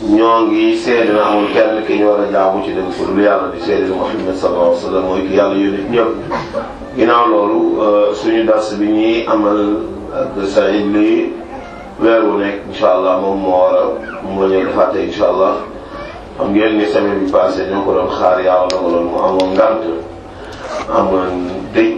ñoo ngi seede na amul kenn ki ñu war a jaamu ci dëgg pour lu yàlla di seede Muhammad sallallahu alayhi wa sallam mooy ki yàlla yónni ñëpp. ginnaaw loolu suñu dars bi ñuy amal ak Saïd li weer wu nekk incha allah moom moo ñëw defaate incha allah. xam ngeen ni semaine bi passé ñoo ko doon xaar yàlla dogaloon mu amoon ngant amoon dëj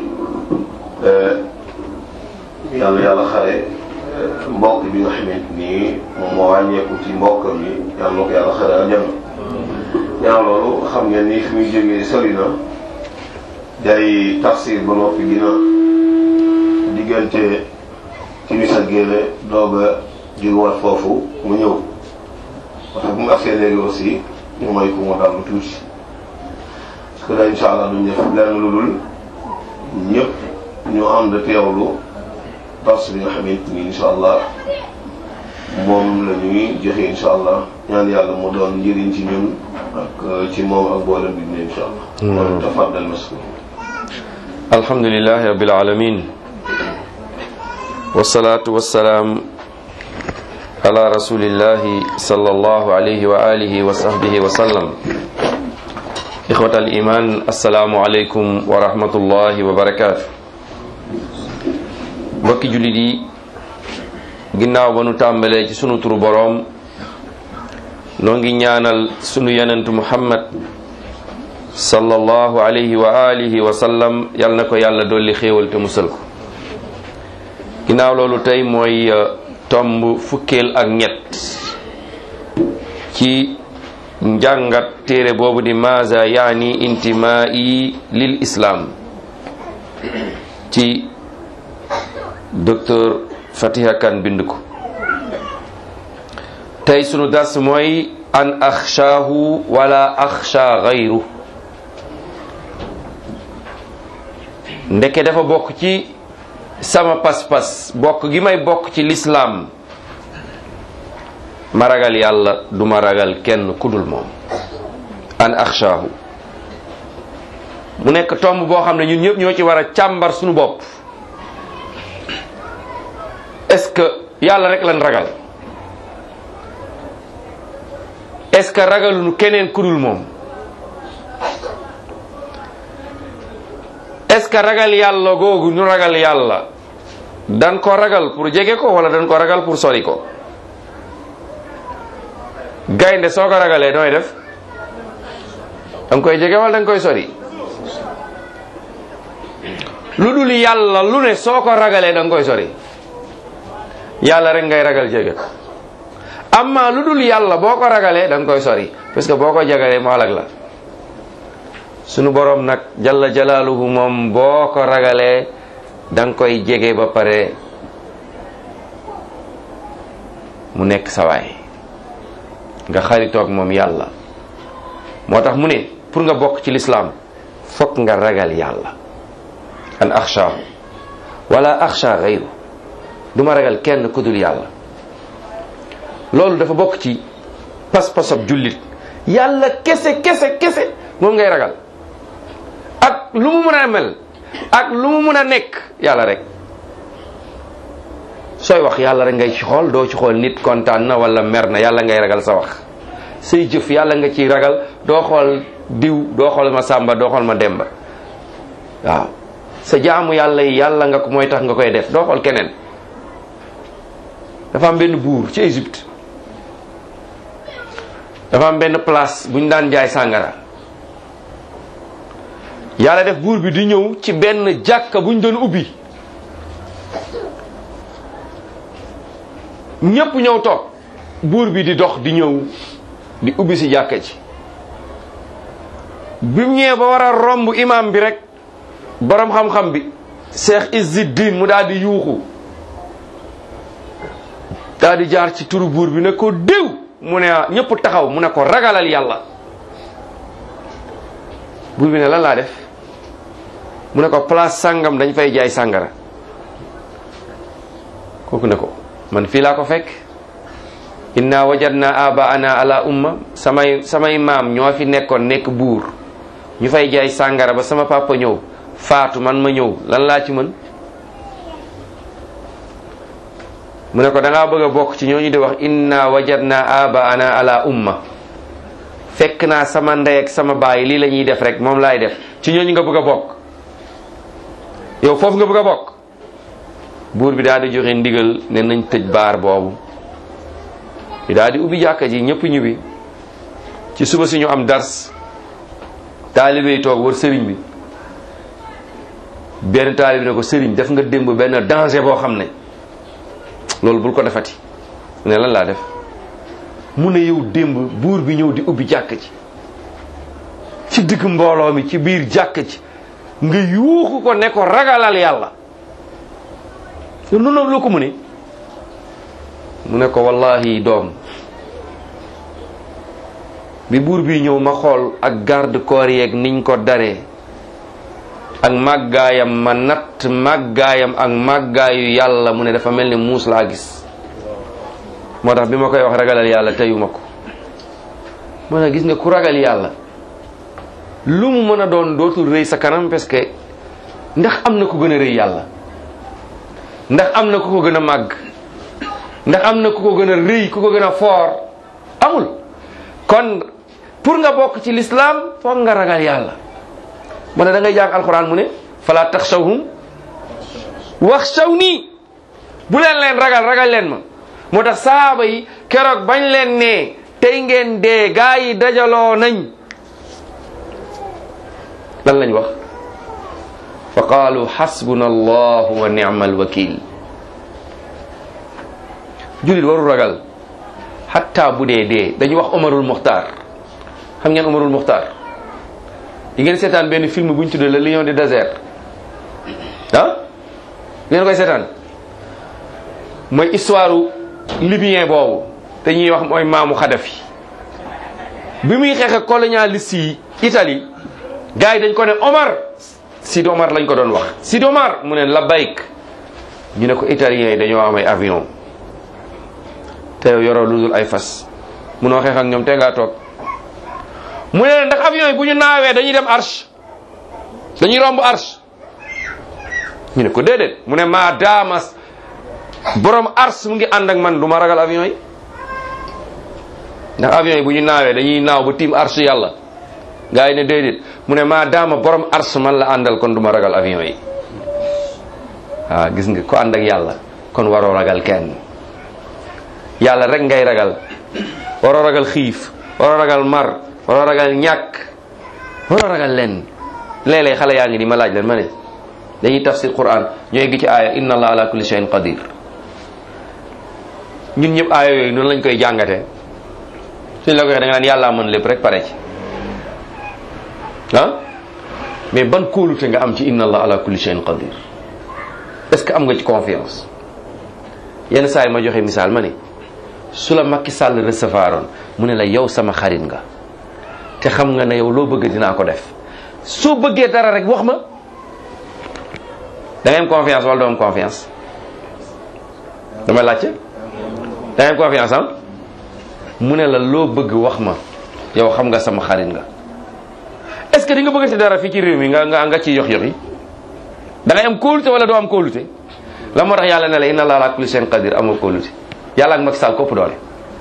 yàlla xare mbokk bi nga xamante ni moom moo wàññeeku ci mbokkam yi yàlla na ko yàlla xare aljana. ñaaw loolu xam ngeen ni fi muy jógee sori na day tafsir ba noppi dina diggante timis ak géele doog a jógewaat foofu mu ñëw. parce que bu mu agsee léegi aussi ñu may ko mu dal lu tuuti parce que dañ incha allah duñ def lenn lu dul ñëpp ñu ànd teewlu dars bi nga xamante ni incha allah moom la ñuy joxe incha allah ñaan yàlla mu doon njëriñ ci ñun ak ci moom ak boolem bi ne incha allah. kon tafaddal maskur. alhamdulillahi rabbil alamin wassalatu wassalaam ala rasulillahi sallallahu alayhi wa alihi wa sahbihi wa sallam. ixwatal iman, assalaamu aleykum wa rahmatullahi wa barakaatu. mbokki jullit yi, ginnaaw ba nu tàmbalee ci sunu turu boroom, noo ngi ñaanal sunu yonentu Muhammad sallallahu alayhi wa alihi wa sallam, yal na ko yàlla dolli xéewal te musal ko. ginnaaw loolu tey mooy tomb fukkeel ak ñett ci njàngat téere boobu di maaza yaani intimaa'i lil islam ci docteur Fatiha Kan bind ko. tey sunu dars mooy an axshaahu wala axsha gayru. ndeke dafa bokk ci sama pas-pas, bokk gi may bokk ci lislaam, ma ragal yàlla du ma ragal kenn kudul moom. an axshaahu mu nekk tomb boo xam ne ñun ñëpp ñoo ci war a càmbar suñu bopp. est-ce que yàlla rek lan ragal? est-ce que ragaluñu keneen kudul moom? est-ce que ragal yàlla googu ñu ragal yàlla dan ko ragal pour jege ko wala dan ko ragal pour sori ko? gaynde soo ko ragalee nooy def? danga koy jege wala danga koy sori? lu dul yàlla lu ne soo ko ragalee danga koy sori. yàlla rek ngay ragal jege ko. amma lu dul yàlla boo ko ragalee danga koy sori, parce que boo ko jagalee mu alag la. sunu boroom nag jalla jalaaluhu moom boo ko ragalee danga koy jege ba pare mu nekk sawaay nga xaritoog moom yàlla. moo tax mu ne pour nga bokk ci lislaam fokk nga ragal yàlla. an axshaahu wala axsha gayru, duma ragal kenn ku dul yàlla. loolu dafa bokk ci pas-pasab jullit. yàlla kese kese kese moom ngay ragal, ak lu mu mën a mel ak lu mu mën a nekk yàlla rek. sooy wax yàlla rek ngay ci xool, doo ci xool nit kontaan na wala mer na, yàlla ngay ragal sa wax. say jëf yàlla nga ciy ragal, doo xool diw, doo xool ma sàmba, doo xool ma demba. waaw sa jaamu yàlla yi yàlla nga ko mooy tax nga koy def, doo xool keneen. dafa am benn buur ci Égypte, dafa am benn place bu ñu daan jaay sàngara. yàlla def buur bi di ñëw ci benn jàkka bu ñu doon ubbi, ñépp ñëw toog, buur bi di dox di ñëw di ubbi si jàkka ji. bi mu ñëwee ba war a romb imam bi rek, boroom xam-xam bi Cheikh Izzuddin mu daal di yuuxu, daal di jaar ci turu buur bi ne ko déw, mu ne ñépp taxaw, mu ne ko ragalal yàlla. buur bi ne lan laa def? mu ne ko place sàngam dañ fay jaay sàngara. kooku ne ko man fii laa ko fekk, inna wajadna abaana ala umma, samay maam ñoo fi nekkoon nekk buur, ñu fay jaay sàngara ba sama papa ñëw faatu, man ma ñëw, lan laa ci mën? mu ne ko da ngaa bëgg a bokk ci ñooñu di wax inna wajadna abaana ala umma, fekk naa sama ndey ak sama baay lii la ñuy def rek moom laay def, ci ñooñu nga bëgg a bokk, yow foofu nga bëgg a bokk. buur bi daal di joxe ndigal ne nañ tëj baar boobu, bi daal di ubbi jàkka ji, ñëpp ñibbi. ci suba si ñu am dars, taalibe yi toog wër sëriñ bi. benn taalibe ne ko sëriñ def nga démb benn danger boo xam ne loolu bul ko defati. ne lan laa def? mu ne yow démb buur bi ñëw di ubbi jàkka ji ci digg mbooloo mi ci biir jàkka ji nga yuuxu ko ne ko ragalal yàlla. yow noonu la ko mu ne ko wallahi doom, bi buur bi ñëw ma xool ak garde corps yeeg niñ ko daree ak màggaayam, ma natt màggaayam ak màggaayu yàlla, mu ne dafa mel ni muus laa gis. moo tax bi ma koy wax ragalal yàlla teyuma ko. moo tax gis nga ku ragal yàlla lu mu mën a doon dootul rëy sa kanam, parce que ndax am na ku gën a rëy yàlla, ndax am na ku ko gën a màgg, ndax am na ku ko gën a rëy, ku ko gën a foor? amul. kon pour nga bokk ci l'islam foog nga ragal yàlla. mu ne da ngay jàng alquran mu ne fala taxshawhum waxshawni, bu leen ragal, ragal leen ma. moo tax sahaaba yi keroog bañ leen ne tey ngeen dee, gaa yi dajaloo nañ, lan lañ wax? fa qaalu xasbuna allahu wa ni'mal wakil. jullit warul ragal hatta bu dee dañuy wax Omarul Muxtaar. xam ngeen Omarul Muxtaar? yi ngeen seetaan benn film bu ñu tuddee le lion du désert ngeen koy seetaan? mooy histoire libyen boobu te ñuy wax mooy maamu Xadafi. bi muy xeex ak colonialiste yi Italie, gars yi dañ ko ne Omar, Sidi Omar lañ ko doon wax, Sidi Omar, mu ne labbayk. ñu ne ko italiens yi dañoo am ay avion, te yow yoroo lu dul ay fas, munoo xeex ak ñoom, te ngaa toog. mu ne ndax avion yi bu ñu naawee dañuy dem Arche, dañuy romb Arche? ñu ne ko déedéet. mu ne maa daamas borom Arche mu ngi ànd ak man, du ma ragal avion yi. ndax avion yi bu ñu naawee dañuy naaw ba tiim Arche yàlla. gaa yi ne déedéet. mu ne maa daama borom Arche man la àndal, kon du ma ragal avion yi. waaw gis nga ko ànd ak yàlla kon waroo ragal kenn. yàlla rek ngay ragal. waroo ragal xiif, waroo ragal mar, waroo ragal ñàkk, waroo ragal leen. léeg-léeg xale yaa ngi di ma laaj leen, ma ne dañuy tafsir Quran ñooy gi ci aaya inna allah ala kulli shay'in qadir. ñun ñëpp aaya yooyu noonu lañ koy jàngatee. suñ la ko waxee da nga naan yàllaa mën lépp rek pare ci. mais ban kóolute nga am ci inna allah ala kulli shay'in qadir? est-ce que am nga ci confiance? yenn saa yi ma joxe misaal ma ne su la Macky Sall recevoiroon mu ne la yow sama xarit nga te xam nga ne yow loo bëgg dinaa ko def, soo bëggee dara rek wax ma. da ngay am confiance wala doo am confiance? damay laajte. da ngay am confiance am? mu ne la loo bëgg wax ma, yow xam nga sama xarit nga. est-ce que di nga bëgg ci dara fii ci réew mi nga ciy yox yoxi? da ngay am kóolute wala doo am kóolute? la moo tax yàlla ne la inna allah ala kulli shay'in qadir, amoo kóolute. yàlla ak Macky Sall kopp doole.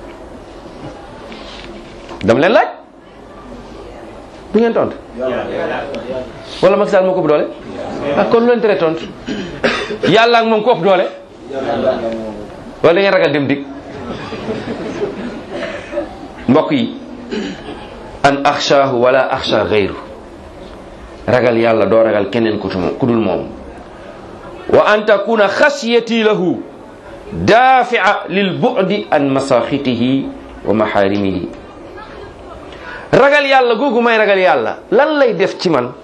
dama leen laaj, du ngeen tontu? wala Macky Sall moo kopp doole? kon lu leen tere tontu? yàlla ak moom kopp doole? wala da ngeen ragal dem dig? mbokk yi, an axshaahu wala axsha gayru. ragal yàlla doo ragal keneen ku dul moom. wa an takuna xasiyati lahu daafi'a lil bu'di an masaxitihi wa maharimihi. ragal yàlla googu may ragal yàlla lan lay def ci man?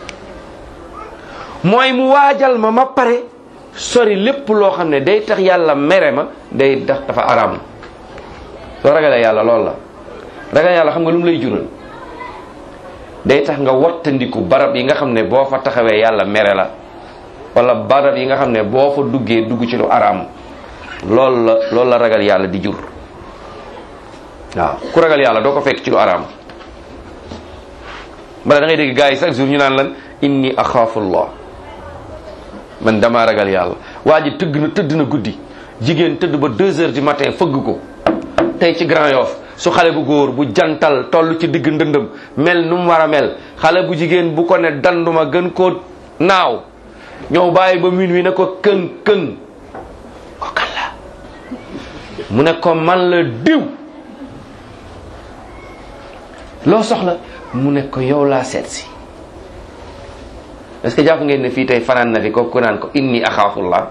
mooy mu waajal ma pare sori lépp loo xam ne day tax yàlla mere ma, day tax dafa araam. soo ragalee yàlla loolu la. ragal yàlla xam nga lu mu lay jural? day tax nga wattandiku barab yi nga xam ne boo fa taxawee yàlla mere la, wala barab yi nga xam ne boo fa duggee dugg ci lu araam. loolu la ragal yàlla di jur. waaw ku ragal yàlla doo ko fekk ci lu araam. bala da ngay dégg gars yi chaque jour ñu naan lan inni axaafullah, man damaa ragal yàlla. waa ji tëdd na guddi jigéen tëdd ba 2 heures du matin fëgg ko tey ci Grand Yoff su xale bu góor bu jantal toll ci digg ndëndëm mel nu mu war a mel xale bu jigéen bu ko ne danduma gën koo naaw ñëw bàyyi ba minuit ne ko këng këng ko kan la mu ne ko man la diw loo soxla mu ne ko yow laa seet si est-ce que jàpp ngeen ne fii tey fanaan na fi ko ku naan ko inni axaafullah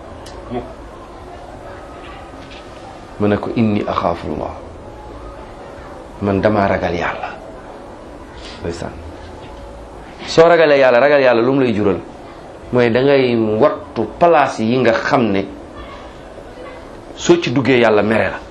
mu ne ko inni axaafullah man damaa ragal yàlla ndeysaan soo ragalee yàlla ragal yàlla lu mu lay jural mooy da ngay wattu place yi nga xam ne soo ci duggee yàlla mere la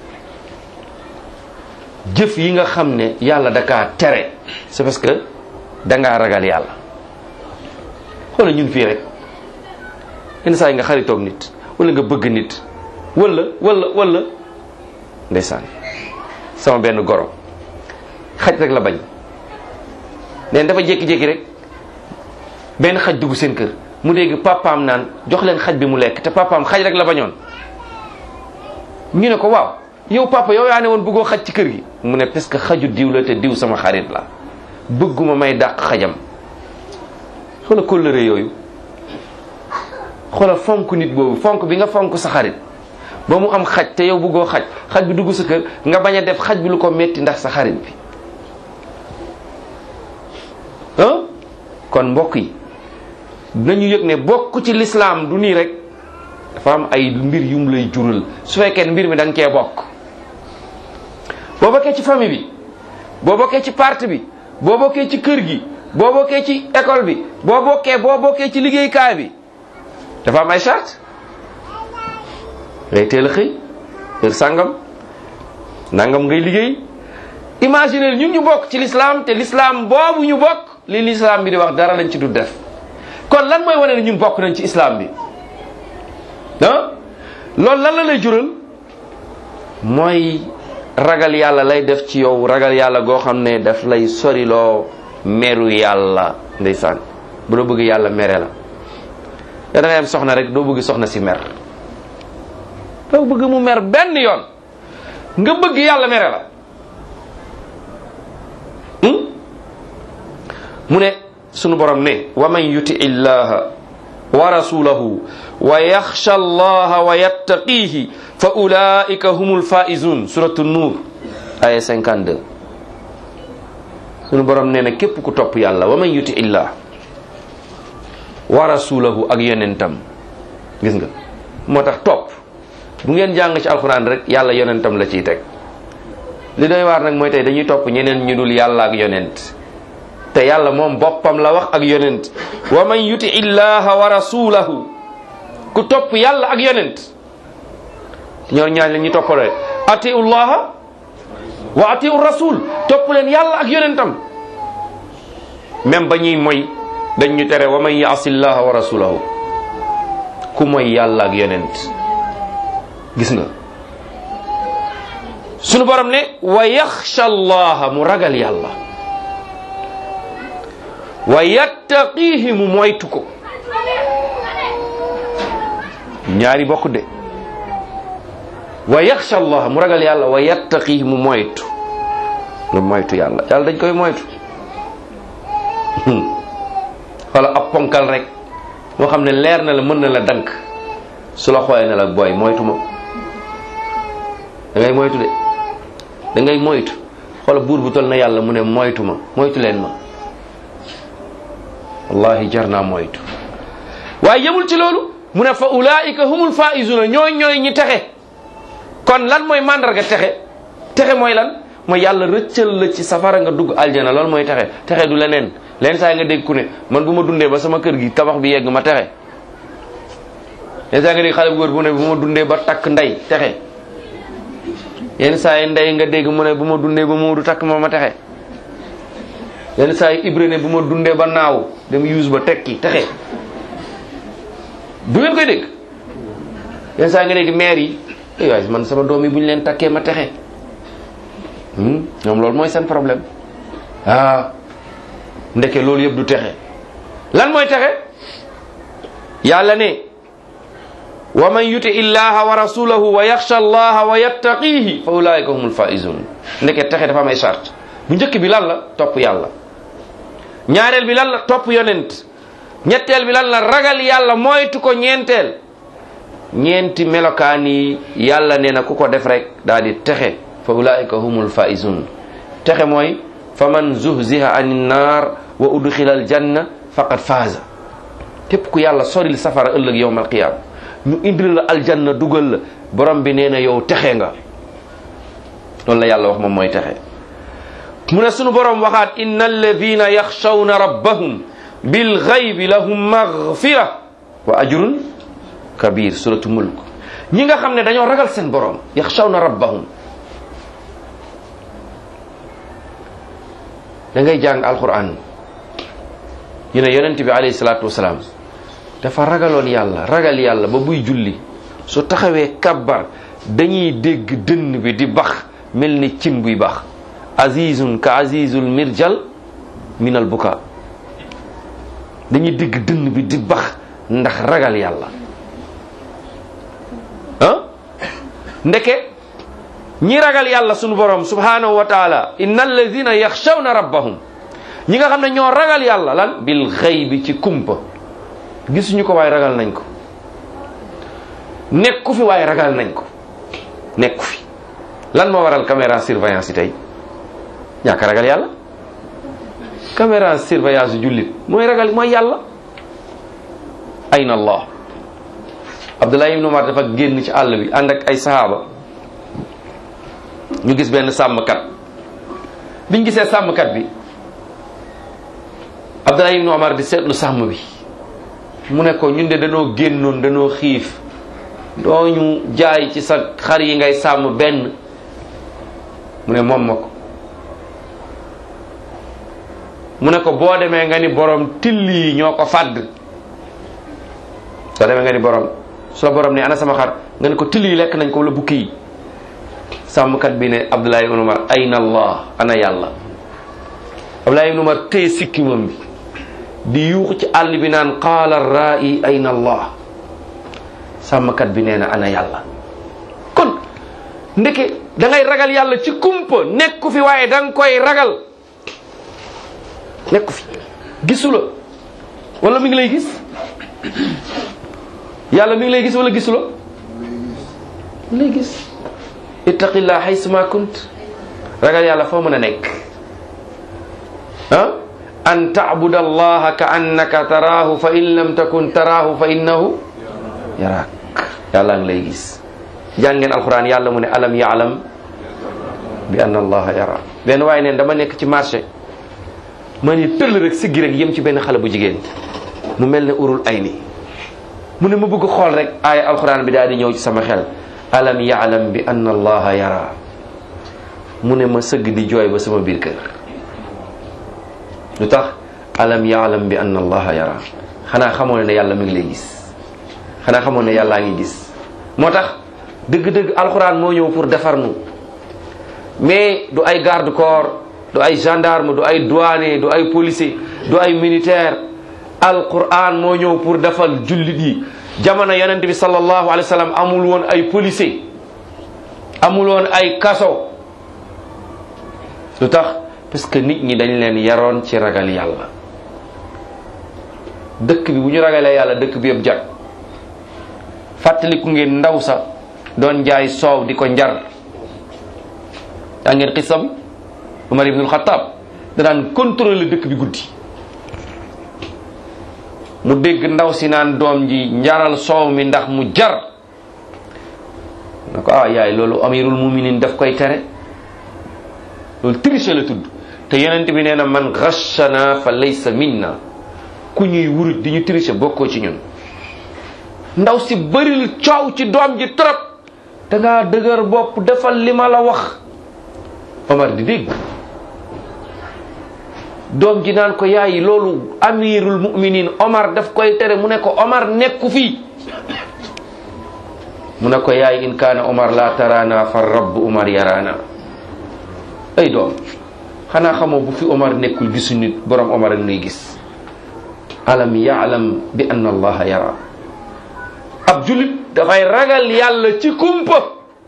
jëf yi nga xam ne yàlla da kaa tere c'est parce que dangaa ragal yàlla xoolal ñun fii rek yenn saa yi nga xaritoog nit wala nga bëgg nit wala ndeysaan sama benn goro xaj rek la bañ neen dafa jékki-jékki rek benn xaj dugg seen kër mu dégg papaam naan jox leen xaj bi mu lekk te papaam xaj rek la bañoon ñu ne ko waaw yow papa yow yaa ne woon bëggoo xaj ci kër gi mu ne parce que xaju diw la te diw sama xarit la bëgguma may dàq xajam xoola kóllëre yooyu xoola fonk nit boobu fonk bi nga fonk sa xarit ba mu am xaj te yow bëggoo xaj bi dugg sa kër nga bañ a def xaj bi lu ko metti ndax sa xarit bi kon mbokk yi nañu yëg ne bokk ci lislaam du nii rek dafa am ay mbir yum lay jural su fekkee mbir mi da nga cee bokk boo bokkee ci famille bi boo bokkee ci parti bi boo bokkee ci kër gi boo bokkee ci école bi boo bokkee ci liggéeykaay bi dafa am ay charte ngay teel a xëy heure sàngam nangam ngay liggéey imaginer ñun ñu bokk ci l'islam te l'islam boobu ñu bokk li l'islam bi di wax dara lañ ci du def kon lan mooy wane ne ñun bokk nañ ci islam bi loolu lan la lay jural mooy ragal yàlla lay def ci yow ragal yàlla goo xam ne daf lay soriloo meru yàlla ndeysaan bu doo bëgg yàlla mere la te da ngay am soxna rek doo bëgg soxna si mer doo bëgg mu mer benn yoon nga bëgg yàlla mere la mu ne sunu borom ne wa man yuti illaha wa rasulahu wa yaxsha allaha wa yattaqihi fa ulaika humul faizun suratu nur aya 52 sunu borom nee na képp ku topp yàlla wa man yuti illah wa rasulahu ak yonentam gis nga moo tax topp bu ngeen jàng ci alquran rek yàlla yonentam la ciy teg li doy waar nag mooy tey dañuy topp ñeneen ñu dul yàlla ak yonent te yàlla moom boppam la wax ak yonent wa man yuti illaha wa rasulahu ku topp yàlla ak yonent ñoo ñaan la ñuy toppale atiu llaha wa atiu rasul topp leen yàlla ak yonentam même ba ñuy moy dañ ñu tere wa man yaasi llaha wa rasulahu ku moy yàlla ak yonent gis nga sunu borom ne wa yaxsha allaha mu ragal yàlla wa yattaqihi mu moytu ko ñaari bokk de wa yaxsha allah mu ragal yàlla wa yattaqihi mu moytu yàlla dañ koy moytu wala ab ponkal rek moo xam ne leer na la mën na la dank su la xoolee ne la booy moytu ma da ngay moytu de da ngay moytu xoola buur bu tol na yàlla mu ne moytu ma moytu leen ma wallahi jar naa moytu waaye yemul ci loolu mu ne fa ulaika humul faizuna ñooy ñi texe kon lan mooy mandarga texe mooy lan mooy yàlla rëccal la ci safara nga dugg aljana loolu mooy texe du leneen leen saa nga dégg ku ne man bu ma dundee ba sama kër gi tabax bi yegg ma texe leen saa nga dégg xale bu góor bu ne bu ma dundee ba takk ndey texe yenn saa yi ndey nga dégg mu ne bu ma dundee ba Moodu takk ma texe yenn saa yi Ibra ne bu ma dundee ba naaw dem yuus ba tekki texe du ngeen koy dégg yenn saa yi nga dégg maire yi waaye man sama doom yi bu ñu leen takkee ma texe ñoom loolu mooy seen problème ndeke loolu yëpp du texe lan mooy texe yàlla ne wa man yuti illaha wa rasulahu wa yaxsha allaha wa yattaqihi fa ulaika humul faizun. ndeke texe dafa am ay charte. bu njëkk bi lan la? topp yàlla. ñaareel bi lan la? topp yonent. ñetteel bi lan la? ragal yàlla moytu ko. ñeenti melokaan yi yàlla nee na ku ko def rek daal di texe. fa ulaika humul faizun. texe mooy fa man zuhziha anin naar wa udxila al janna faqad faaza. képp ku yàlla soril safara ëllëg yowmal qiyaama ñu indil la aljanna dugal la, borom bi nee na yow texe nga. loolu la yàlla wax moom mooy texe. mu ne sunu borom waxaat inna alladina yaxshawna rabbahum bil ghaybi lahum maghfira wa ajrun kabir. suratu mulk. ñi nga xam ne dañoo ragal seen borom, yaxshawna rabbahum. da ngay jàng alquran ñu ne yonent bi alayhi salaatu wasalaam dafa ragaloon yàlla, ragal yàlla ba buy julli su taxawee kabbar dañuy dégg dënn bi di bax mel ni cin buy bax. azizun ka azizul mirjal minal buka. dañuy dégg dënn bi di bax ndax ragal yàlla. ndeke ñi ragal yàlla sunu borom subhanahu wa taala inna alladina yaxshawna rabbahum, ñi nga xam ne ñoo ragal yàlla lan bil xaybi ci kumpa. gisuñu ko waaye ragal nañ ko. nekku fi waaye ragal nañ ko. nekku fi. lan moo waral caméra surveillance yi tey? ñàkk ragal yàlla. caméra surveillance yu jullit mooy ragal mooy yàlla. ayna allah. Abdullah ibn Umar dafa génn ci àll bi ànd ak ay sahaaba. ñu gis benn sàmmkat. biñ gisee sàmmkat bi, Abdullah ibn Umar di seetlu sàmm bi. mu ne ko ñun de danoo génnoon, danoo xiif, doo ñu jaay ci sa xar yi ngay sàmm benn. mu ne moom ma ko. mu ne ko boo demee nga ni borom till yi ñoo ko fàdd. soo demee nga ni borom, soo borom ne ana sama xar, nga ne ko till yi lekk nañ ko wala bukki yi. sàmmkat bi ne Abdullah ibn Umar ayna allah, ana yàlla. Abdullah ibn Umar téye sikkimam bi di yuuxu ci àll bi naan qaala ra'i ayna allah. sàmmkat bi nee na ana yàlla. kon ndeke da ngay ragal yàlla ci kumpa. nekku fi waaye da nga koy ragal. nekku fi, gisu la wala mi ngi lay gis. yàlla mi ngi lay gis wala gisu la. mi ngi lay gis. ittaqillah haysuma kunt. ragal yàlla foo mën a nekk. an ta'buda allaha ka annaka taraahu fa in lam takun taraahu fa innahu yaraak. yàlla ngi lay gis. jàngeen alquran yàlla mu ne alam ya'lam bi anna allaha yara. benn waaye neen dama nekk ci marché ma ni tëll rek siggi rek yem ci benn xale bu jigéen mu mel ne urul ay ni. mu ne ma bëgg xool rek aaya alquran bi daal di ñëw ci sama xel alam ya'lam bi anna allaha yara. mu ne ma sëgg di jooy ba sama biir kër. lu tax? alam ya'lam bi anna allaha yara. xanaa xamoon ne yàlla mi ngi lay gis. xanaa xamoon ne yàllaa ngi gis. moo tax dëgg-dëgg alxuraan moo ñëw pour defar nu, mais du ay garde corps, du ay gendarme, du ay douanier, du ay policier, du ay militaire. alxuraan moo ñëw pour defal jullit yi. jamono yonent bi sallallahu alayhi wa sallam amul woon ay policier, amul woon ay kaso. lu tax? parce que nit ñi dañ leen yaroon ci ragal yàlla. dëkk bi bu ñu ragalee yàlla dëkk bi yëpp jag. fàttaliku ngeen ndaw sa doon jaay soow di ko njar. yaa ngeen xissa bi Umar ibnul Xattaab da daan contrôler dëkk bi guddi. mu dégg ndaw si naan doom ji njaral soow mi ndax mu jar. na ko yaay loolu amirul muminin daf koy tere. loolu triche la tudd. te yonent bi nee na man ghashana fa laysa minna. ku ñuy wuruj di ñu triche bokkoo ci ñun. ndaw si bëril coow ci doom ji trop. da ngaa dëgër bopp defal li ma la wax. Omar di dégg. doom ji naan ko yaay loolu amirul mu'minin Omar daf koy tere. mu ne ko Omar nekku fii. mu ne ko yaay in kaana Omar la tarana fa rabb Omar yarana. ay doom xanaa xamoo bu fi Omar nekkul gisu nit borom Omar ak nuy gis. alam ya'lam bi anna allaha yara. ab jullit dafay ragal yàlla ci kumpa.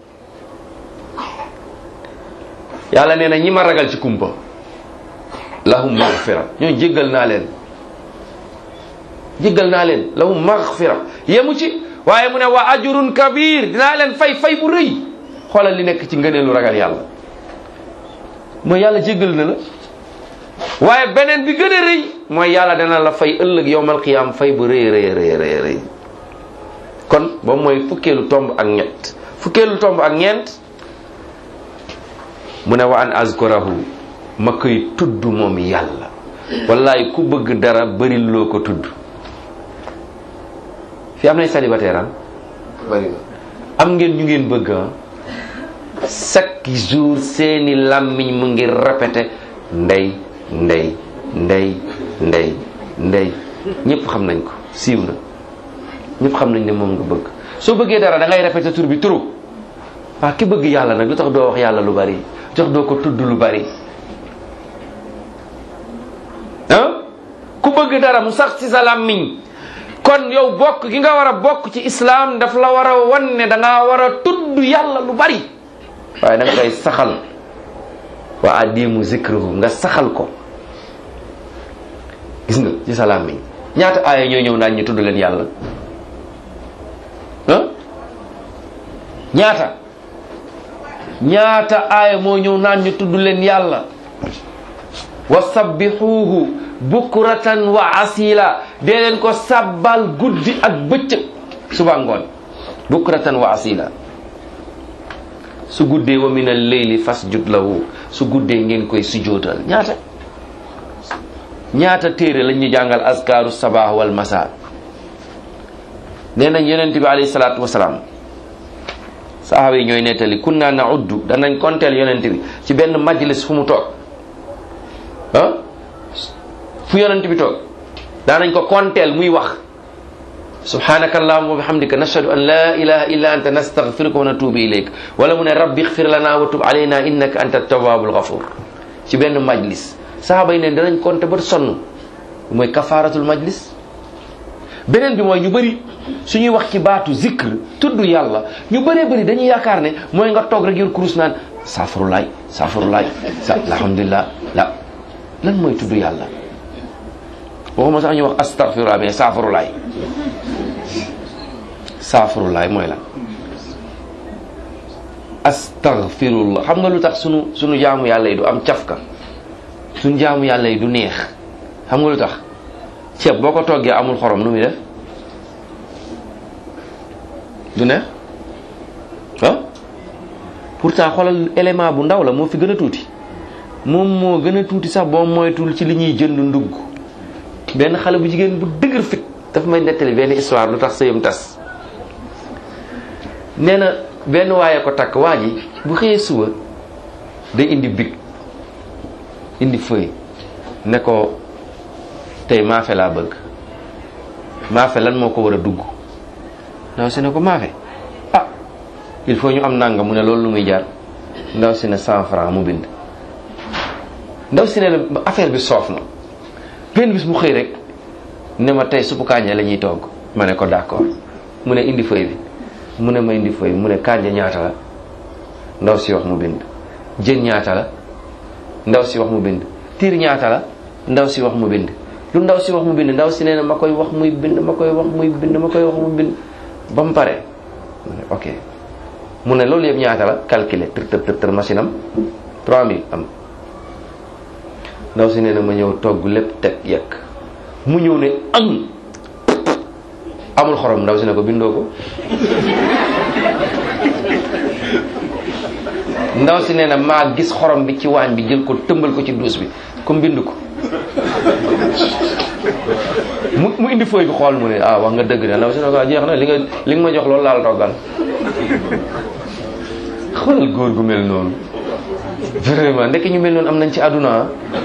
yàlla nee na ñi ma ragal ci kumpa lahum maghfira ñooy jéggal naa leen lahum maghfira yemu ci waaye mu ne wa ajrun kabir dinaa leen fay bu rëy. xoolal li nekk ci ngëneelu ragal yàlla mooy yàlla jéggal na la waaye beneen bi gën a rëy mooy yàlla dana la fay ëllëg yowmal qiyaam fay bu rëy. kon boobu mooy fukkeelu tomb ak ñeent mu ne wa an azkurahu ma koy tudd moom yàlla. wallaay ku bëgg dara bari loo ko tudd. fi am nay célibataire bari na. am ngeen ñu ngeen bëgg chaque jour seeni làmmiñ mu ngi répété ndey ñëpp xam nañ ko siiw na ñëpp xam nañ ne moom nga bëgg. soo bëggee dara da ngay répété tur bi trop waaw ki bëgg yàlla nag lu tax doo wax yàlla lu bari jox doo ko tudd lu bari ku bëgg dara mu sax ci sa làmmiñ. kon yow bokk gi nga war a bokk ci islam daf la war a wan ne da ngaa war a tudd yàlla lu bari waaye da nga koy saxal wa adimu zikruhu nga saxal ko. gis nga ci sa làmmiñ ñaata aaya ñoo ñëw naan ñu tudd leen yàlla ñaata aaya moo ñëw naan ñu tudd leen yàlla. wa sabbihuhu bukratan wa asila dee leen ko sabbal guddi ak bëccëg suba ngoon bukratan wa asila. su guddee wa min al-layli fasjud lahu su guddee ngeen koy sujootal. ñaata téere lañ ñu jàngal azkaru sabah wal masa. nee nañ yonent bi alayhi salaatu wasalaam sahaaba yi ñooy nettali kunna na'uddu danañ konteel yonent bi ci benn majlis fu mu toog fu yonent bi toog daanañ ko konteel muy wax subhanaka allahumma wa bihamdika nashhadu an la ilaha illa anta nastaghfiruka wa natubu ilayk wala mu ne rabbi ighfir lana wa tub alayna innaka anta tawwabul ghafur. ci benn majlis sahaaba yi ne danañ konte ba sonn mooy kafaratul majlis. beneen bi mooy ñu bëri suñuy wax ci baatu zikr tudd yàlla ñu bëree bëri dañuy yaakaar ne mooy nga toog rek yor kurus naan saafurulaay alhamdulillah la lan mooy tudd yàlla. waxuma sax ñu wax astaghfirullah mais saafurulaay mooy lan. astaghfirullah xam nga lu tax sunu jaamu yàlla yi du am cafka sunu jaamu yàlla yi du neex xam nga lu tax. ceeb boo ko toggee amul xorom nu muy def du neex pourtant xoolal élément bu ndaw la moo fi gën a tuuti moom moo gën a tuuti sax boo moytul ci li ñuy jënd ndugg. benn xale bu jigéen bu dëgër fit dafa may nettali benn histoire lu tax sëyam tas. nee na benn waaye ko takk waa ji bu xëyee suba day indi bic indi feuille ne ko tey maafe laa bëgg maafe lan moo ko war a dugg. ndaw si ne ko maafe il faut ñu am nanga mu ne loolu lu muy jaar. ndaw si ne 100 francs mu bind. ndaw si ne la affaire bi soof na benn bis mu xëy rek ne ma tey suppu kànja la ñuy togg ma ne ko d'accord mu ne indi feuille bi mu ne ma indi feuille mu ne kànja ñaata la ndaw si wax mu bind. jën ñaata la ndaw si wax mu bind. tiir ñaata la ndaw si wax mu bind. lu ndaw si wax mu bind ndaw si nee na ma koy wax muy bind ma koy wax muy bind ma koy wax mu bind ba mu pare ok mu ne loolu yëpp ñaata la calculer tër machine am 3000 am. ndaw si nee na ma ñëw togg lépp teg yekk mu ñëw ne amul xorom ndaw si ne ko bindoo ko. ndaw si nee na maa gis xorom bi ci waañ bi jël ko tëmbal ko ci duus bi comme bind ko. mu indi fooy bi xool mu ne wax nga dëgg de ndaw si ne ko jeex na li nga ma jox loolu laal toggal. xoolal góor gu mel noonu vraiment ndekk ñu mel noonu am nañ ci àdduna.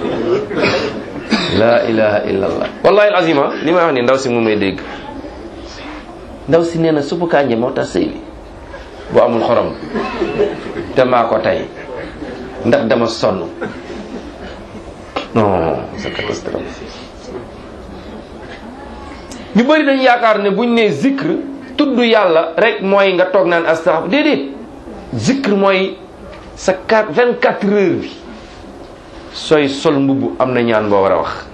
la ilaha illallah wallahi alazima li may wax ni ndaw si mu may dégg. ndaw si nee na suppu kànja moo tax sëy bi bu amul xorom te maa ko tey ndax dama sonn. non c'est catastrophe. ñu bëri dañu yaakaar ne buñ nee zikr tudd yàlla rek mooy nga toog naan astaghfir déedéet zikr mooy sa 24 heures bi sooy sol mbubb am na ñaan boo war a wax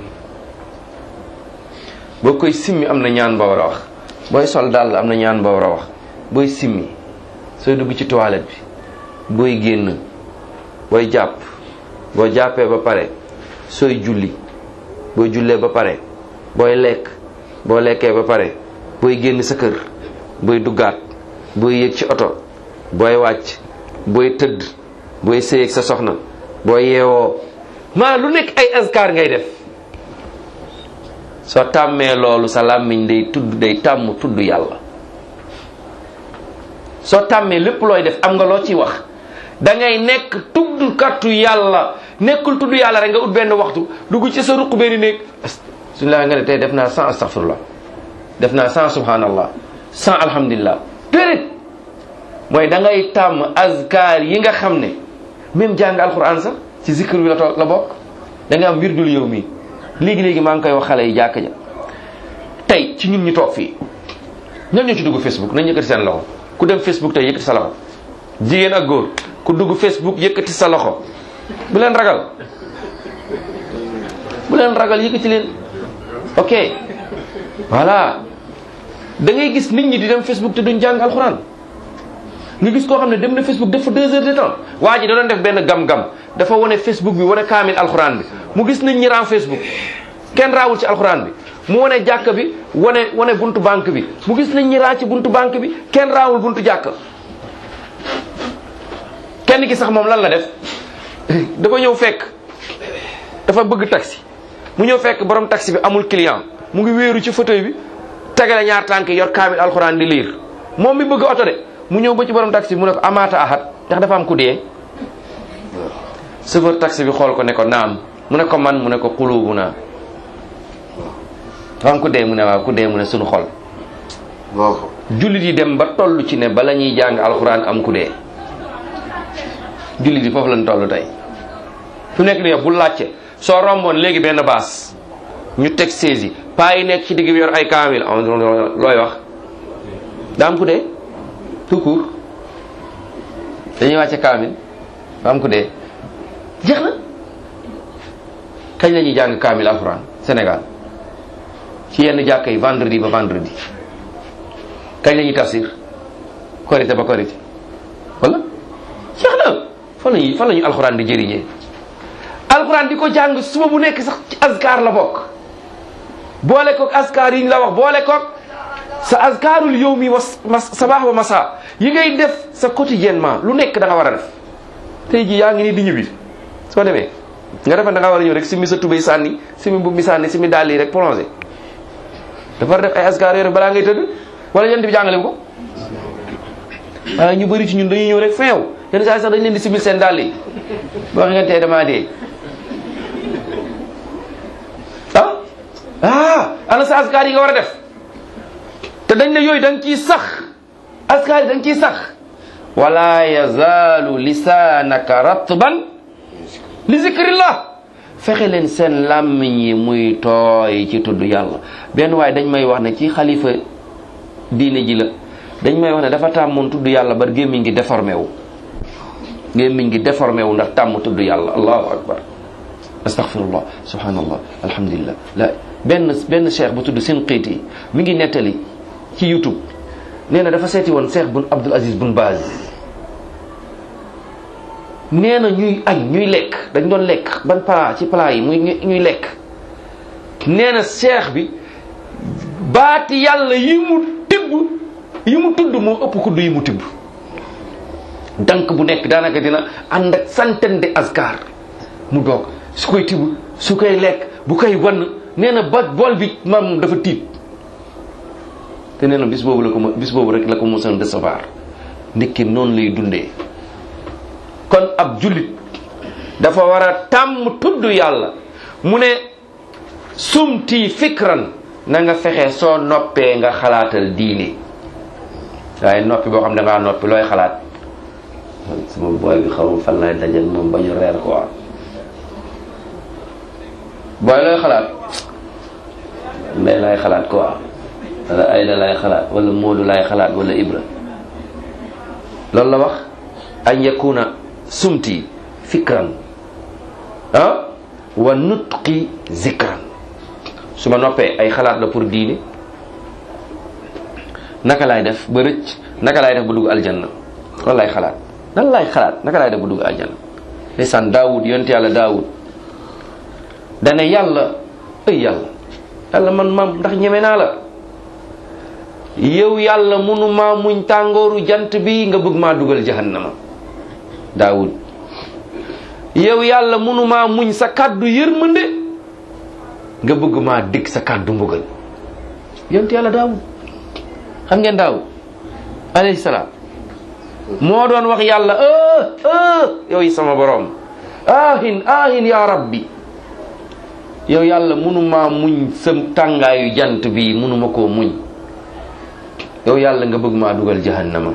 boo koy simmi am na ñaan boo war a wax booy sol dàll am na ñaan boo war a wax booy simmi sooy dugg ci toilette bi booy génn booy jàpp boo jàppee ba pare sooy julli booy jullee ba pare booy lekk boo lekkee ba pare booy génn sa kër booy duggaat booy yéeg ci oto booy wàcc booy tëdd booy sëy ak sa soxna booy yeewoo maa lu nekk ay azkar ngay def soo tàmmee loolu sa làmmiñ day tàmm tudd yàlla soo tàmmee lépp looy def am nga loo ciy wax da ngay nekk tuddkatu yàlla nekkul tudd yàlla rek nga ut benn waxtu dugg ci sa ruq benn néeg suñu la nga ne tey def naa 100 astaghfirullah def naa 100 subhanallah 100 alhamdulillah déedéet mooy da ngay tàmm azkar yi nga xam ne même jàng alquran sax ci zikr bi la bokk da nga am wirdul yow mi léegi maa ngi koy wax xale yi jàkk ja tey ci ñun ñu toog fii ñan ñoo ci dugg Facebook nañ yëkkati seen loxo ku dem Facebook tey yëkkati sa loxo jigéen ak góor ku dugg Facebook yëkkati sa loxo bu leen ragal yëkkati leen ok voilà da ngay gis nit ñi di dem Facebook te duñ jàng alxuraan nga gis koo xam ne dem na Facebook def fa 2 heures de temps waa ji da doon def benn gam-gam dafa wane Facebook bi wane kaamil alxuraan bi mu gis nit ñi ran Facebook kenn raawul ci alxuraan bi mu wane jàkk bi wane buntu banque bi mu gis nit ñi raa ci buntu banque bi kenn raawul buntu jàkk kenn ki sax moom lan la def dafa ñëw fekk dafa bëgg taxi mu ñëw fekk borom taxi bi amul client mu ngi wéeru ci fauteuil bi tegale ñaar tànk yor kaamil alxuraan di liir moom mi bëgg oto de mu ñëw ba ci borom taxi bi mu ne ko amaata ahad ndax dafa am ku dee chauffeur taxi bi xool ko ne ko naam mu ne ko man mu ne ko qulubuna dafa am ku dee mu ne waaw ku dee mu ne sunu xol jullit yi dem ba toll ci ne bala ñuy jàng alxuraan am ku dee jullit yi foofu lañ toll tey fu nekk nii bu laajte soo romboon léegi benn baas ñu teg saisi paa yi nekk ci digg bi yor ay kaamil looy wax daa am ku dee tout court dañuy wàcce kaamil daa am ku dee jeex na kañ la ñuy jàng kaamil alxuraan Sénégal ci yenn jàkka yi vendredi ba vendredi kañ la ñuy tafsir korité ba korité wala jeex na fan la ñu alxuraan di jëriñee alxuraan di ko jàng suba bu nekk sax ci azkar la bokk boole koog azkar yi ñu la wax boole koog sa azkarul yawmi wa sabah wa masa yi ngay def sa quotidiennement lu nekk da nga war a def tey ji yaa ngi nii di ñibbi soo demee nga defe da nga war a ñëw rek simi sa tubéy sànni simi mbubb mi sànni simi dàll yi rek plongé dafa war a def ay azkar yooyu balaa ngay tëdd wala yent bi jàngale ko waaye ñu bëri ci ñun dañuy ñëw rek feew yenn saa yi sax dañ leen di simil seen dàll yi boo xam ne tey damaa dee ana sa azkar yi nga war a def te dañ ne yooyu da nga ciy sax azkar yi da nga ciy sax wala yazaalu lisaanaka ratban li zikrillah fexe leen seen làmmiñ yi muy tooy ci tudd yàlla benn waaye dañ may wax ne ci xalifa diine ji la dañ may wax ne dafa tàmmoon tudd yàlla ba gémmiñ gi déformé wu ndax tàmm tudd yàlla allahu akbar astaghfirullah subhanallah alhamdulillah la benn cheikh bu tudd Sinqiiti mi ngi nettali ci YouTube nee na dafa seeti woon cheikh bun Abdul Aziz bun Baaz nee na ñuy añ ñuy lekk dañ doon lekk ban plat ci plat yi muy ñuy lekk nee na cheikh bi baati yàlla yi mu tudd moo ëpp kudd yi mu tibb dank bu nekk daanaka dina ànd ak centaine de azkar mu doog su koy tibb su koy lekk bu koy wann nee na ba bool bi maam dafa tiit te nee na bis boobu rek la ko mosoon recevoir ndekki noonu lay dundee kon ab jullit dafa war a tàmm tudd yàlla mu ne sumti fikran na nga fexe soo noppee nga xalaatal diine waaye noppi boo xam da ngaa noppi looy xalaat sama booy bi xamul fan lay dajal moom ba ñu reer quoi booy looy xalaat ndey lay xalaat quoi wala Ayda laay xalaat wala Moodu laay xalaat wala Ibra. loolu la wax an yakuna sumti fikran wa nutqi zikran. su ma noppee ay xalaat la pour diine. naka laay def ba rëcc, naka laay def ba dugg aljanna, loolu laay xalaat. nan laay xalaat naka laay def ba dugg aljanna. ndeysaan Daawud, yonent yàlla Daawud dane yàlla yàlla man maam ndax ñeme naa la. yow yàlla mënumaa muñ tàngooru jant bi nga bëgg maa dugal jahannama. Daawud yow yàlla mënumaa muñ sa kàddu yërmande nga bëgg maa dégg sa kàddu mbugal. yonent yàlla Daawud, xam ngeen Daawud alayhi salaam moo doon wax yàlla yow sama borom ahin ya rabbi, yow yàlla mënumaa muñ sa tàngaayu jant bi, mënuma koo muñ. yow yàlla nga bëgg maa dugal jahannama.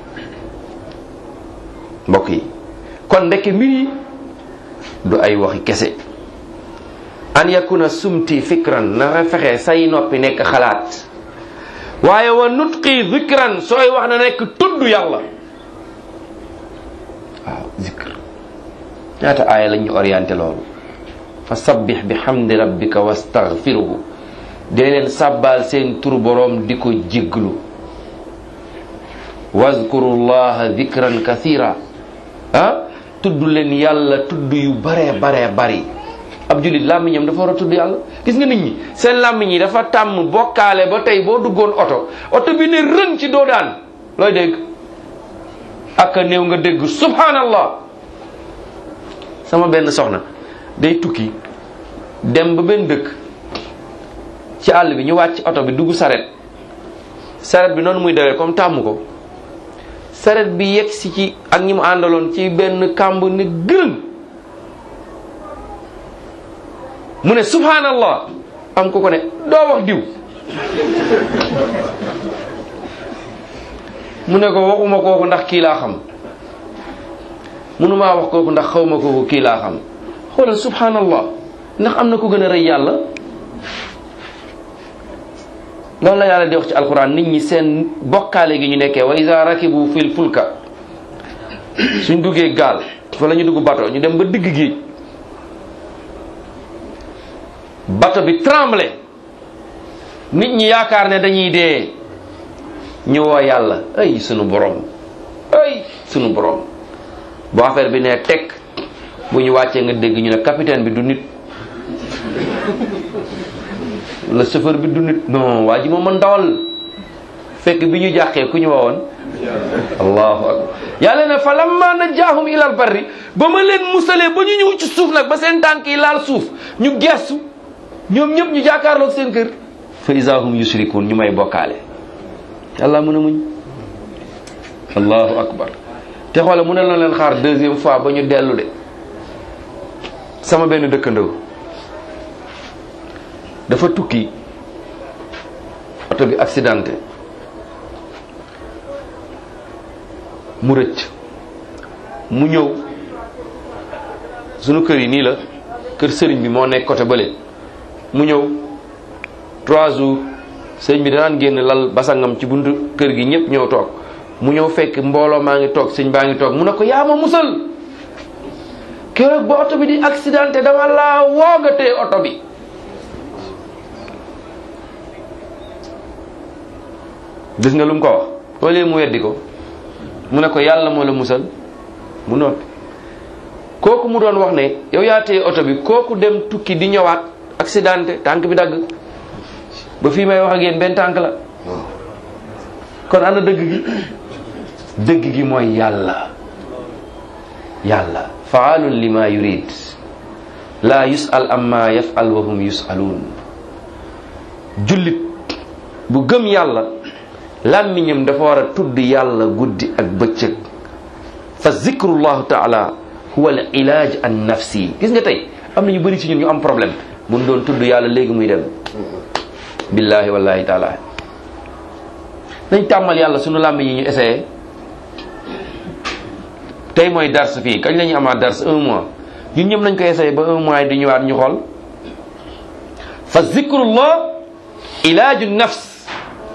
mbokk yi kon ndeke mbir yi du ay waxi kese. an yakuna sumti fikran, na fexe say noppi nekk xalaat. waaye wa nutqi zikran, sooy wax na nekk tudd yàlla. waaw zikr ñaata aaya lañ ñu orienté loolu. fa sabbih bi hamdi rabbika wastaghfiruhu, dee leen sàbbaal seen turu boroom di ko jégglu. wazkurullaha zikran kathira, tudd leen yàlla tudd yu bare bari. ab jullit làmmiñam dafa war a tudd yàlla. gis nga nit ñi seen làmmiñ yi dafa tàmm bokkaale ba tey boo duggoon oto bi ne rën ci doo daan looy dégg ak a néew nga dégg subhanallah. sama benn soxna day tukki dem ba benn dëkk ci àll bi ñu wàcc oto bi dugg saret bi noonu muy dawee comme tàmm ko, saret bi yegg si ci ak ñi mu àndaloon ci benn kàmb ne gërëm mu ne subhanallah. am ko ne doo wax diw mu ne ko waxuma kooku ndax kii laa xam, mënumaa wax kooku ndax xawma kooku kii laa xam. xoolal subhanallah, ndax am na ko gën a rëy yàlla. loolu la yàlla di wax ci alquran. nit ñi seen bokkaale gi ñu nekkee, wa iza rakibu fil fulka, suñ duggee gaal wala ñu dugg bato ñu dem ba digg géej, bato bi tremblé, nit ñi yaakaar ne dañuy dee, ñu woo yàlla ay sunu borom bu affaire bi ne teg, bu ñu wàccee nga dégg ñu ne capitaine bi du nit, le chauffeur bi du nit, non waa ji moo mën dawal. fekk bi ñu jàqee ku ñu woowoon allahu akbar. yàlla ne fa lamma najjaahum ilal barri, ba ma leen musalee ba ñu ñëw ci suuf nag ba seen tànk yi laal suuf, ñu gestu ñoom ñëpp ñu jàkkaarloog seen kër, fa izahum yushrikun, ñu may bokkaale. yàlla mën a muñ. allahu akbar. te xoola mu ne la leen xaar deuxième fois ba ñu dellu de. sama benn dëkkandoo dafa tukki, oto bi accidenté, mu rëcc, mu ñëw sunu kër yi nii la, kër sëriñ bi moo nekk côté bële. mu ñëw 3 jours sëriñ bi danaan génn lal basangam ci buntu kër gi, ñëpp ñëw toog. mu ñëw fekk mbooloo maa ngi toog, sëñ baa ngi toog. mu ne ko yaa ma musal keroog ba oto bi di accidenté, dama laa woogatee oto bi. gis nga lu mu ko wax wala mu weddi ko. mu ne ko yàlla moo la musal, mu noppi. kooku mu doon wax ne yow yaa téye oto bi, kooku dem tukki di ñëwaat accidenté, tànk bi dagg. ba fii may wax ak yéen benn tànk la. kon ana dëgg gi mooy yàlla. faalun lima yurid, la yus'al amma yaf'al wa hum yus'alun. jullit bu gëm yàlla làmmiñam dafa war a tudd yàlla guddi ak bëccëg. fa zikrullahu taala huwa al ilaaj an nafsi. gis nga tey am na ñu bëri ci ñun ñu am problème, buñ doon tudd yàlla léegi muy dem. billahi wallahi taala nañ tàmmal yàlla sunu làmmiñ yi ñu essayé. tey mooy dars fii, kañ la ñu amaat dars 1 mois, ñun ñëpp nañ ko essayé ba 1 mois di ñëwaat ñu xool. fa zikrullah ilaaju nafs,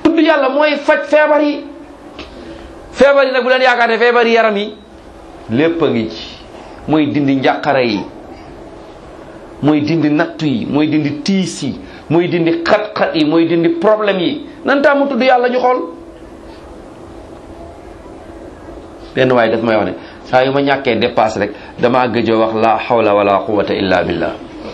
tudd yàlla mooy faj feebar yi nag bu leen yaakaar ne feebar yi yaram yi lépp a ngi ci. mooy dindi njàqare yi, mooy dindi nattu yi, mooy dindi tiis yi, mooy dindi xat-xat yi, mooy dindi problème yi. nan taa mu tudd yàlla ñu xool. benn waaye daf may wax ne saa yu ma ñàkkee dépasse rek damaa gëjoo wax la hawla wala quwwata illa billah.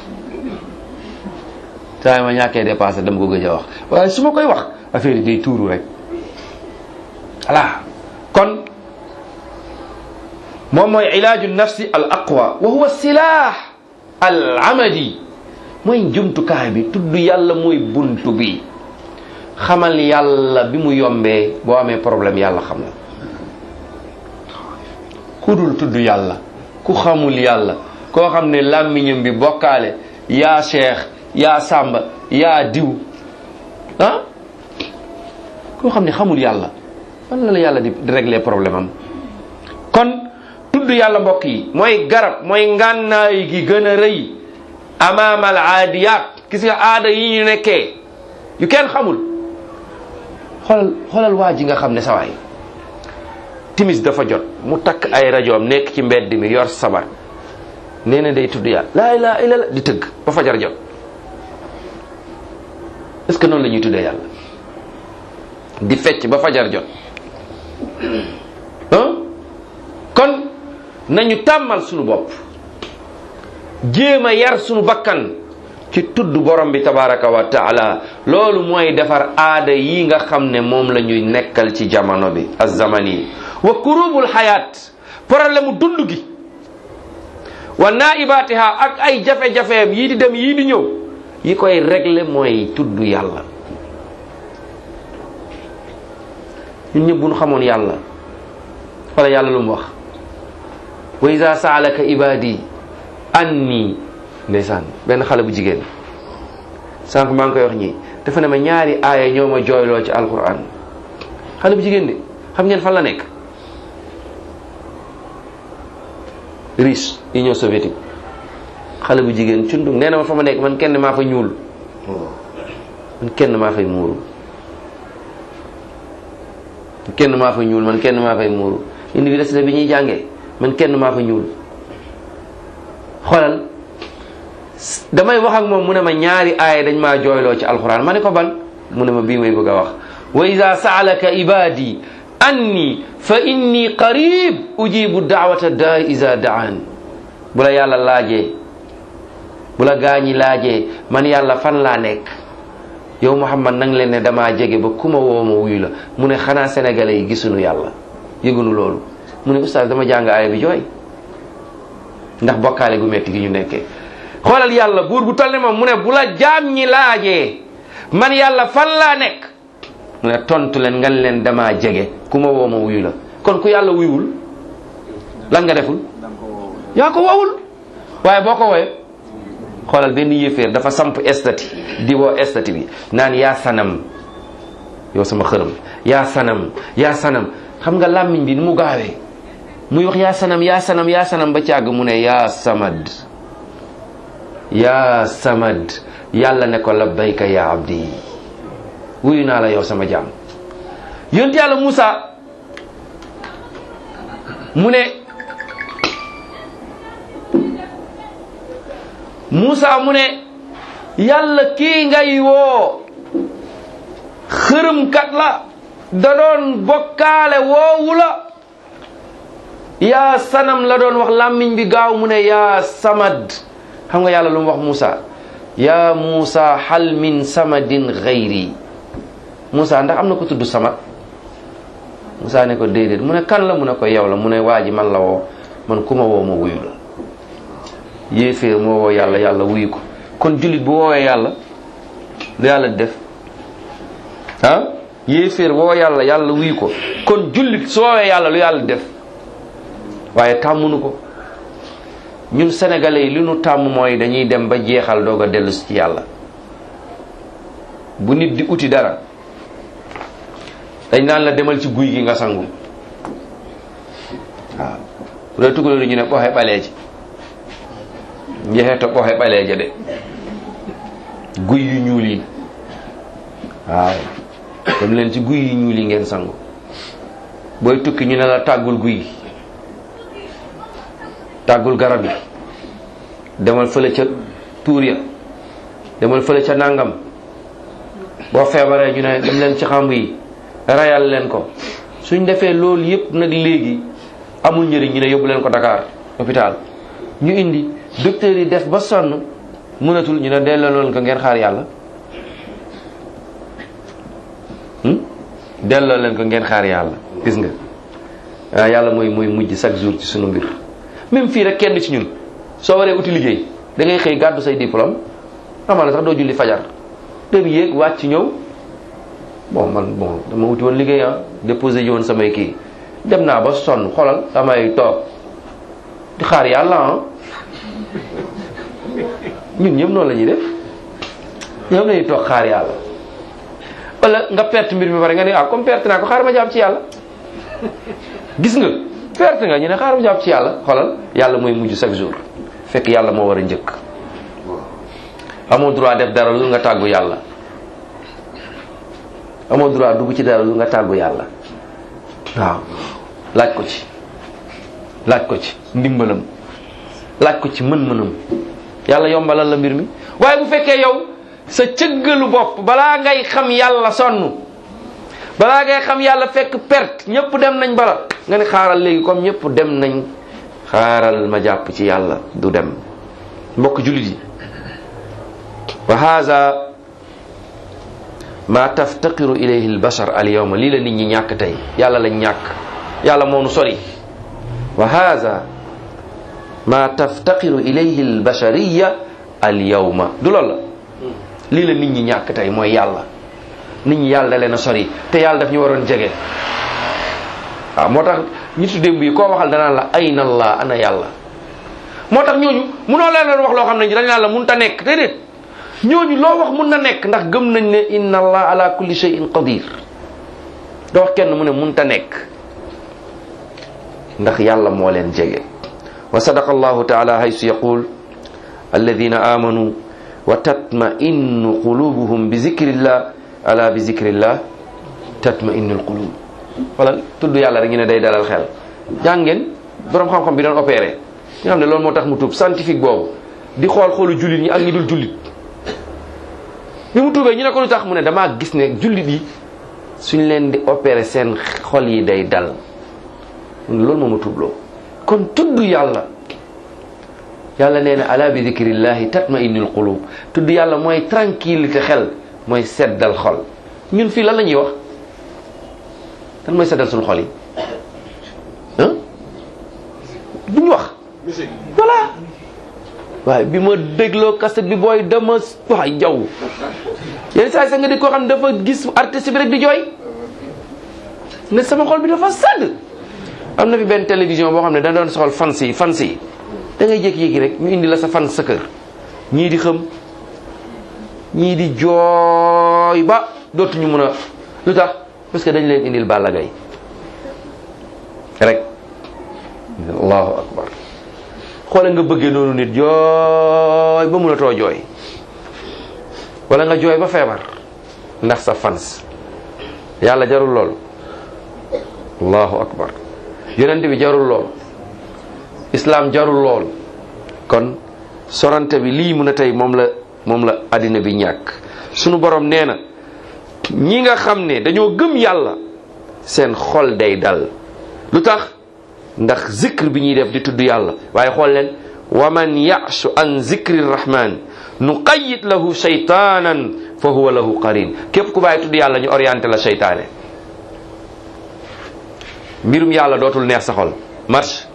saa yu ma ñàkkee dépasse dama ko gëj a wax waaye su ma koy wax affaire yi day tuuru rek. voilà kon moom mooy ilaaju nafsi al aqwa wa huwa silah al amadi, mooy jumtukaay bi. tudd yàlla mooy buntu bi. xamal yàlla bi mu yombee boo amee problème yàlla xam na. ku dul tudd yàlla, ku xamul yàlla, koo xam ne làmmiñam bi bokkaale yaa cheikh yaa sàmba yaa diw koo xam ne xamul yàlla fan la yàlla di régler problème am. kon tudd yàlla mbokk yi mooy garab, mooy ngànnaay gi gën a rëy amaamal aadiyaat. gis nga aada yi ñu nekkee yu kenn xamul. xoolal waa ji nga xam ne sawaay timis dafa jot mu takk ay rajoom nekk ci mbedd mi yor sabar nee na day tudd yàlla laa ilaaha illallaah di tëgg ba fajar jot. est-ce que noonu la ñuy tuddee yàlla? di fecc ba fajar jot. kon nañu tàmmal sunu bopp jéem a yar sunu bakkan ci tudd borom bi tabaraka wa taala. loolu mooy defar aada yi nga xam ne moom la ñuy nekkal ci jamono bi az-zamani wa kurubul xayaat, problème mu dund gi wa naibatiha, ak ay jafe-jafeem yii di dem yii di ñëw, yi koy régler mooy tudd yàlla. ñun ñëpp bu ñu xamoon yàlla wala yàlla lu mu wax wa iza saalaka ibadi anni, ndeysaan benn xale bu jigéen sànq maa ngi koy wax ñii dafa ne ma ñaari aaya ñoo ma jooyloo ci alquran. xale bu jigéen de xam ngeen fan la nekk? Russie, Union soviétique. xale bu jigéen cundung nee na ma fa ma nekk man kenn maa fa ñuul, man kenn maa fay muuru, kenn maa fa ñuul, man kenn maa fay muuru. université bi ñuy jàngee man kenn maa fa ñuul. xoolal damay wax ak moom mu ne ma ñaari aaya dañ maa jooyloo ci alxuraan. ma ne ko ban? mu ne ma bii may bëgg a wax. wa iza saalaka ibadi anni fa inni qarib ujibu daawata daa iza daan. bu la yàlla laajee, bu la gaañi laajee man yàlla fan laa nekk, yow Muhammad nang leen ne damaa jege ba ku ma woo ma wuyu la. mu ne xanaa sénégalais yi gisuñu yàlla, yëgunu loolu. mu ne oustaz dama jàng aaya bi jooy ndax bokkaale gu metti gi ñu nekkee. xoolal yàlla buur bu toll ne moom mu ne bu la jaam ñi laajee man yàlla fan laa nekk, mu ne tontu leen nga leen damaa jege ku ma woo ma wuyu la. kon ku yàlla wuyuwul lan nga deful? yaa ko woowul. waaye boo ko wooyee xoolal benn yéeféer dafa samp estati di woo estati bi naan yaa sanam, yow sama xërëm, yaa sanam, yaa sanam. xam nga làmmiñ bi ni mu gaawee muy wax yaa sanam, yaa sanam, yaa sanam ba càgg mu ne yaa samad, yaa samad. yàlla ne ko labbayka yaa abdi, wuyu naa la yow sama jaam. yonent yàlla Muusa mu ne Muusa mu ne yàlla kii ngay woo xërëmkat la, da doon bokkaale woowu la. yaa sanam la doon wax, làmmiñ bi gaaw mu ne yaa samad. xam nga yàlla lu mu wax Muusa? yaa Muusa hal min samadin ghayri. Muusa ndax am na ko tudd samad? Muusa ne ko déedéet. mu ne kan la? mu ne ko yow la. mu ne waa ji man la woo, man ku ma woo ma wuyu la. yéeféer moo woo yàlla, yàlla wuyu ko. kon jullit bu woowee yàlla lu yàlla di def? yéeféer woo yàlla, yàlla wuyu ko. kon jullit su woowee yàlla lu yàlla di def? waaye tàmmunu ko. ñun sénégalais yi li nu tàmm mooy dañuy dem ba jeexal doog a dellu ci yàlla. bu nit di uti dara dañ naan la demal ci guy gi nga sangu. waaw bu dee tugaloo ñu ne ɓoxe ɓaleeje, njeexee to ɓoxe ɓaleeje de, guy yu ñuul yi. waaw dem leen ci guy yi ñuul yi ngeen sangu. booy tukki ñu ne la tàggul guy gi tàggul garab yi demal fële ca tuur ya demal fële ca nàngam boo feebaree ñu ne dem leen ci xamb yi rayal leen ko. suñ defee loolu yépp nag léegi amul njëriñ ñu ne yóbbu leen ko Dakar hôpital ñu indi docteur yi def ba sonn mënatul ñu ne delloo loolu ko ngeen xaar yàlla. delloo leen ko ngeen xaar yàlla. gis nga waaw yàlla mooy mujj chaque jour ci sunu mbir. même fii rek kenn ci ñun soo waree uti liggéey da ngay xëy gàddu say diplôme amaana sax doo julli fajar dem yéeg wàcc ñëw bon dama wuti woon liggéey déposé ji woon samay kii dem naa ba sonn xolal damay toog di xaar yàlla ñun ñëpp noonu la ñuy def ñoom lañuy toog xaar yàlla. wala nga perte mbir mi pare nga ne comme perte naa ko xaar ma jàpp ci yàlla. gis nga perte nga ñu ne xaar ma jàpp ci yàlla xolal yàlla mooy mujj chaque jour fekk yàlla moo war a njëkk. amoo droit def dara lu nga tàggu yàlla. amoo droit dugg ci dara lu nga tàggu yàlla. waaw laaj ko ci ndimbalam laaj ko ci mën-mënam yàlla yombalal la mbir mi. waaye bu fekkee yow sa cëggalu bopp balaa ngay xam yàlla sonn balaa ngay xam yàlla fekk perte ñëpp dem nañ bala nga ne xaaral léegi comme ñëpp dem nañ xaaral ma jàpp ci yàlla du dem. mbokk jullit yi wa haza ma taftaqiru ilayhi albashar alyawma lii la nit ñi ñàkk tey yàlla lañ ñàkk yàlla moo nu sori. wa haza ma taftaqiru ilayhi albashariya alyawma du loolu la lii la nit ñi ñàkk tey mooy yàlla. nit ñi yàlla da leen a sori te yàlla daf ñu waroon jege. waaw moo tax ñitu démb yi koo waxal danaan la ayna allah ana yàlla. moo tax ñooñu munoo leen wax loo xam ne dañ naan la mun ta nekk déedéet ñooñu loo wax mun na nekk ndax gëm nañ ne inna allah ala kulli shay'in qadir. doo wax kenn mu ne mun ta nekk ndax yàlla moo leen jege. wa sadaqa allahu taala haysu yaqul alladina amanu wa tatma'innu qulubuhum bi zikrillah ala bi zikrillah tatma'innul qulub. wala tudd yàlla rek ñu ne day dalal xel. jàngeen borom xam-xam bi doon opéré nga xam ne loolu moo tax mu tuub scientifique boobu di xool xoolu jullit ñi ak ñi dul jullit bi mu tuubee ñu ne ko lu tax mu ne damaa gis ne jullit yi suñ leen di opéré seen xol yi day dal loolu moo ma tuubloo. kon tudd yàlla nee na ala bi zikrillahi tatma'innul qulub tudd yàlla mooy tranquillité xel mooy seddal xol. ñun fii lan la ñuy wax lan mooy seddal suñu xol yi duñu wax voilà. waaye bi ma dégloo cassette bi booy dama waay jaw yenn saa yi sax nga di koo xam ne dafa gis artiste bi rek di jooy ne sama xol bi dafa sedd. am na fi benn télévision boo xam ne da doon soxal fans yi da ngay jékki-jékki rek ñu indi la sa fan sa kër ñii di xëm ñii di jooy ba dootuñu mën a lu tax parce que dañ leen indil Balla Gaye rek. allahu akbar. xoole nga bëggee noonu nit jooy ba mënatoo jooy wala nga jooy ba feebar ndax sa fans yàlla jarul lool. allahu akbar. yonent bi jarul lool. islam jarul lool. kon sorante bi lii mun a tey moom la àddina bi ñàkk. sunu borom nee na ñi nga xam ne dañoo gëm yàlla seen xol day dal. lu tax ndax zikr bi ñuy def di tudd yàlla. waaye xool leen wa man ya'shu an zikri rahman nuqayyid lahu shaytanan fa huwa lahu qarin. képp ku bàyyi tudd yàlla ñu orienté la seytaane. mbirum yàlla dootul neex sa xol. marche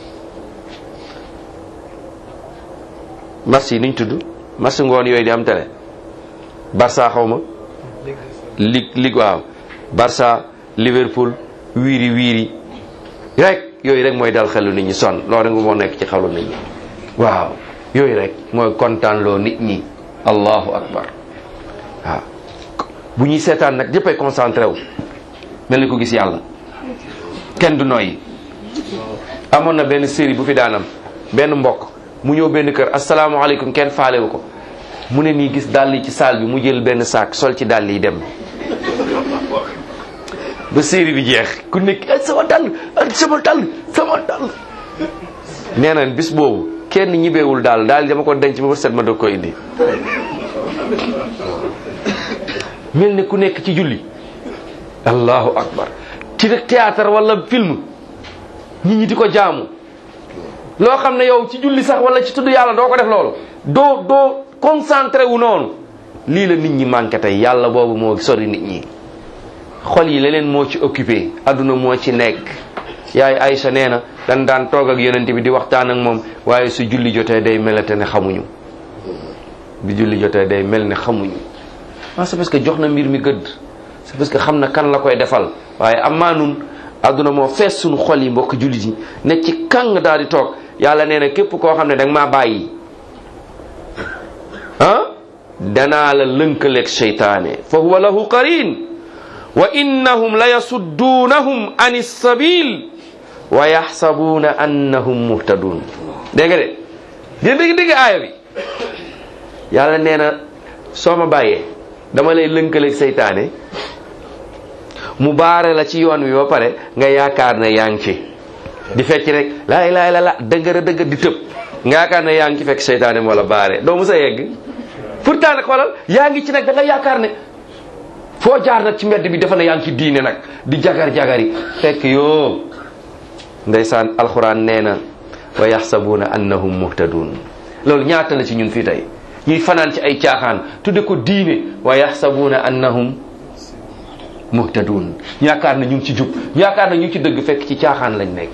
yi niñ tudd marche ngoon yooyu di am télé Barça xaw ma ligue waaw Barça Liverpool wiiri rek yooyu rek mooy dal xelu nit ñi sonn loolu rek moo nekk ci xelu nit ñi. waaw yooyu rek mooy kontaan loo nit ñi. allahu akbar. waaw bu ñuy seetaan nag yëppay concentré wu mel ni ko gis yàlla kenn du noyyi. amoon na benn série bu fi daanam benn mbokk mu ñëw benn kër asalaamaaleykum kenn faalewu ko mu ne nii gis dàll yi ci saal bi mu jël benn saak sol ci dàll yi dem ba série bi jeex ku nekk sama dàll sama dàll nee na bis boobu kenn ñibeewul daal dama ko denc ba set ma doog ko indi mel ne ku nekk ci julli allahu akbar ci rek théâtre wala film nit ñi di ko jaamu loo xam ne yow ci julli sax wala ci tudd yàlla doo ko def loolu doo concentré wu noonu lii la nit ñi manqué tey yàlla boobu moo sori nit ñi xol yi leneen moo ci occupé adduna moo ci nekk yaay Aïcha nee na dan daan toog ak yonent bi di waxtaan ak moom waaye su julli jotee day melate ne xamuñu bi julli jotee day mel ne xamuñu c'est parce que jox na mbir mi gëdd c'est parce que xam na kan la koy defal waaye amaa nun adduna moo fees suñu xol yi mbokk jullit yi ne ci kàng daal di toog yàlla nee na képp koo xam ne danga maa bàyyi danaa la lënkaleeg seytaane fa huwa lahu qarin wa innahum la yasudduunahum an issabil wa yaxsabuuna annahum muhtadun dégg nga de dégg aaya bi yàlla nee na soo ma bàyyee dama lay lënkaleeg seytaane mu baare la ci yoon wi ba pare nga yaakaar ne yaa ngi ci di fecc rek laa ilaaha illallaah dëggër di tëb nga yaakaar ne yaa ngi ci fekk seytaane moo la baare doo musa yegg pourtant nag xoolal yaa ngi ci nag da nga yaakaar ne foo jaar nag ci mbedd bi dafa ne yaa ngi ci diine nag di jagar-jagari fekk yoo ndeysaan alxuraan nee na wa yaxsabuuna annahum muhtadun loolu ñaata la ci ñun fii tey ñuy fanaan ci ay caaxaan tudde ko diine wa yaxsabuuna annahum muhtadun yaakaar na ñu ngi ci jub yaakaar na ñu ngi ci dëgg fekk ci caaxaan lañ nekk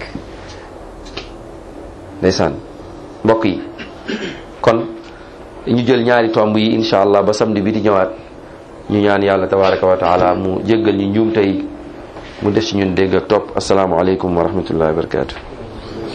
ndeysaan mbokk yi kon ñu jël ñaari tomb yi insha allah ba samedi bi di ñëwaat ñu ñaan yàlla tabaraka wa taala mu jéggal ñu njuum tey mu def ci ñun dégg ak topp assalaamu aleykum wa rahmatullahi wa barakatuh